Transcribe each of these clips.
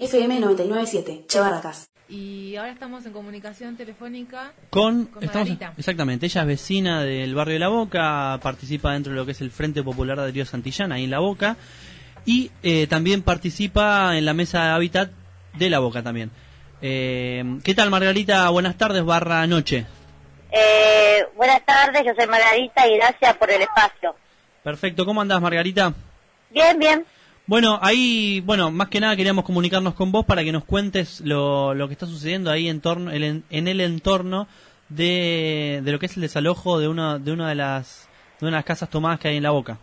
FM 99.7, Che Barracas. Y ahora estamos en comunicación telefónica con Margarita. Exactamente, ella es vecina del barrio de La Boca, participa dentro de lo que es el Frente Popular de Río Santillán, ahí en La Boca, y también participa en la mesa de hábitat de La Boca también. ¿Qué tal, Margarita? Buenas tardes, noche. Buenas tardes, yo soy Margarita y gracias por el espacio. Perfecto, ¿cómo andás, Margarita? Bien, bien. Bueno, ahí, más que nada queríamos comunicarnos con vos para que nos cuentes lo que está sucediendo ahí en el entorno de lo que es el desalojo de una de las casas tomadas que hay en La Boca.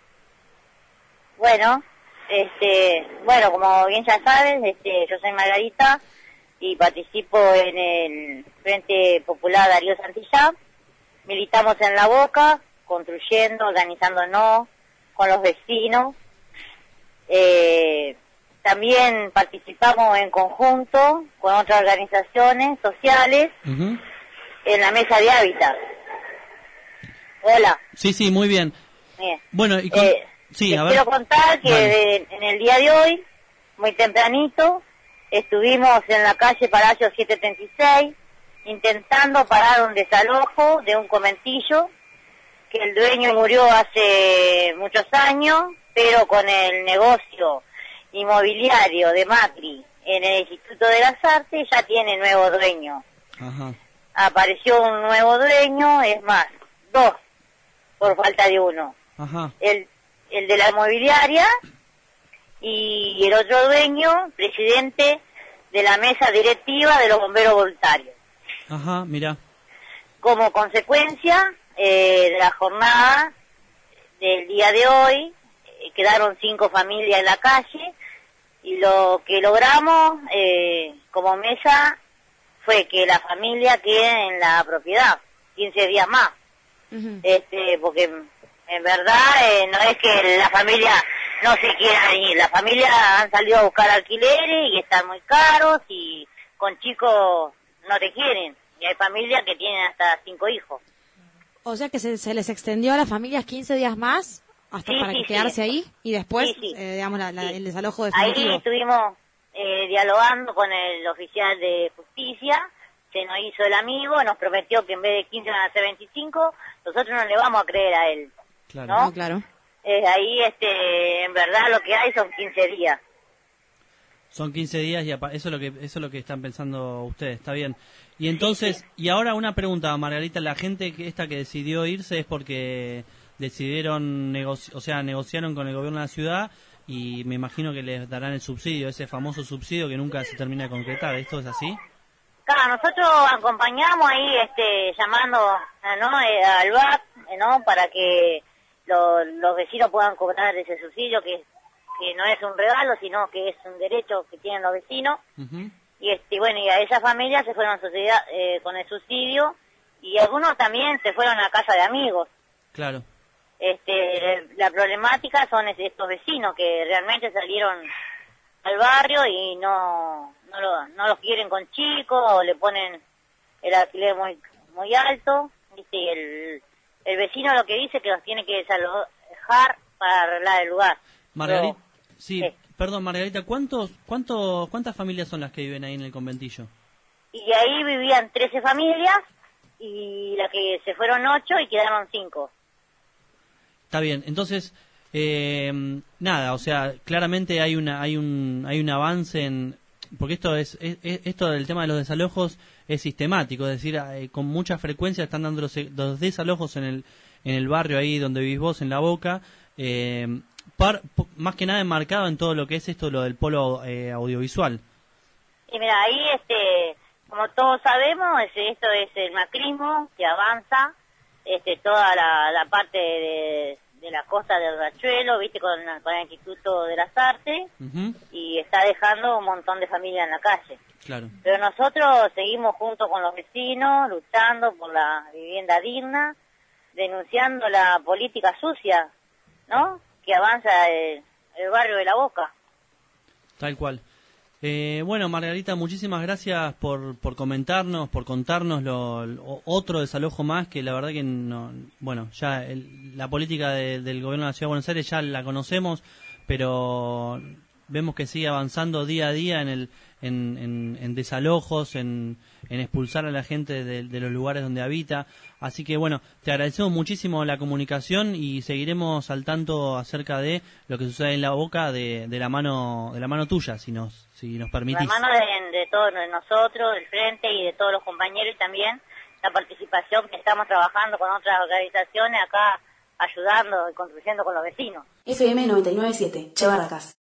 Bueno, como bien ya sabes, yo soy Margarita y participo en el Frente Popular Darío Santillán. Militamos en La Boca, construyendo, organizándonos con los vecinos. También participamos en conjunto con otras organizaciones sociales en la mesa de hábitat. Hola. Sí, muy bien. Bien. Bueno, y sí, a ver. Quiero contar que vale. En el día de hoy, muy tempranito, estuvimos en la calle Palacio 736 intentando parar un desalojo de un conventillo que el dueño murió hace muchos años, pero con el negocio inmobiliario de Macri en el Instituto de las Artes ya tiene nuevo dueño. Ajá. Apareció un nuevo dueño, es más, dos, por falta de uno. Ajá. El de la inmobiliaria y el otro dueño, presidente de la mesa directiva de los bomberos voluntarios. Ajá, mira. Como consecuencia de la jornada del día de hoy, quedaron 5 familias en la calle y lo que logramos como mesa fue que la familia quede en la propiedad 15 días más. Porque en verdad no es que la familia no se quiera ir, la familia han salido a buscar alquileres y están muy caros y con chicos no te quieren, y hay familias que tienen hasta 5 hijos. O sea que se les extendió a las familias 15 días más hasta para quedarse ahí y después, digamos, el desalojo definitivo. Ahí estuvimos dialogando con el oficial de justicia, se nos hizo el amigo, nos prometió que en vez de 15 van a ser 25, nosotros no le vamos a creer a él. Claro. ¿no? No, claro. Ahí, en verdad, lo que hay son 15 días. Son 15 días y eso es lo que están pensando ustedes, está bien. Y entonces, y ahora una pregunta, Margarita, la gente que decidió irse es porque decidieron negociaron con el gobierno de la ciudad y me imagino que les darán el subsidio, ese famoso subsidio que nunca se termina de concretar. ¿Esto es así? Claro, nosotros acompañamos ahí llamando al BAC, ¿no? Para que los vecinos puedan cobrar ese subsidio que no es un regalo, sino que es un derecho que tienen los vecinos. Y y a esa familia se fueron con el subsidio y algunos también se fueron a casa de amigos. Claro. La problemática son estos vecinos que realmente salieron al barrio y no los quieren con chicos, o le ponen el alquiler muy alto, y el vecino lo que dice es que los tiene que desalojar para arreglar el lugar. Margarita, perdón, Margarita, ¿cuántas familias son las que viven ahí en el conventillo? Y ahí vivían 13 familias y la que se fueron 8 y quedaron 5. Está bien, entonces nada, o sea, claramente hay un avance porque esto del tema de los desalojos es sistemático, es decir, con mucha frecuencia están dando los desalojos en el barrio ahí donde vivís vos, en La Boca, más que nada enmarcado en todo lo que es lo del polo audiovisual. Y mira, ahí como todos sabemos, esto es el macrismo que avanza, toda la parte de la costa del Riachuelo, viste, con el Instituto de las Artes, y está dejando un montón de familias en la calle. Claro. Pero nosotros seguimos junto con los vecinos, luchando por la vivienda digna, denunciando la política sucia, ¿no?, que avanza el barrio de La Boca. Tal cual. Bueno, Margarita, muchísimas gracias por comentarnos, por contarnos otro desalojo más, que la verdad que no, ya la política del gobierno de la Ciudad de Buenos Aires ya la conocemos, pero vemos que sigue avanzando día a día en desalojos, en expulsar a la gente de los lugares donde habita. Así que bueno, te agradecemos muchísimo la comunicación y seguiremos al tanto acerca de lo que sucede en La Boca de la mano tuya, si nos permitís. De la mano de todos nosotros, del Frente y de todos los compañeros, y también la participación que estamos trabajando con otras organizaciones acá, ayudando y construyendo con los vecinos. FM 99.7, Che Barracas.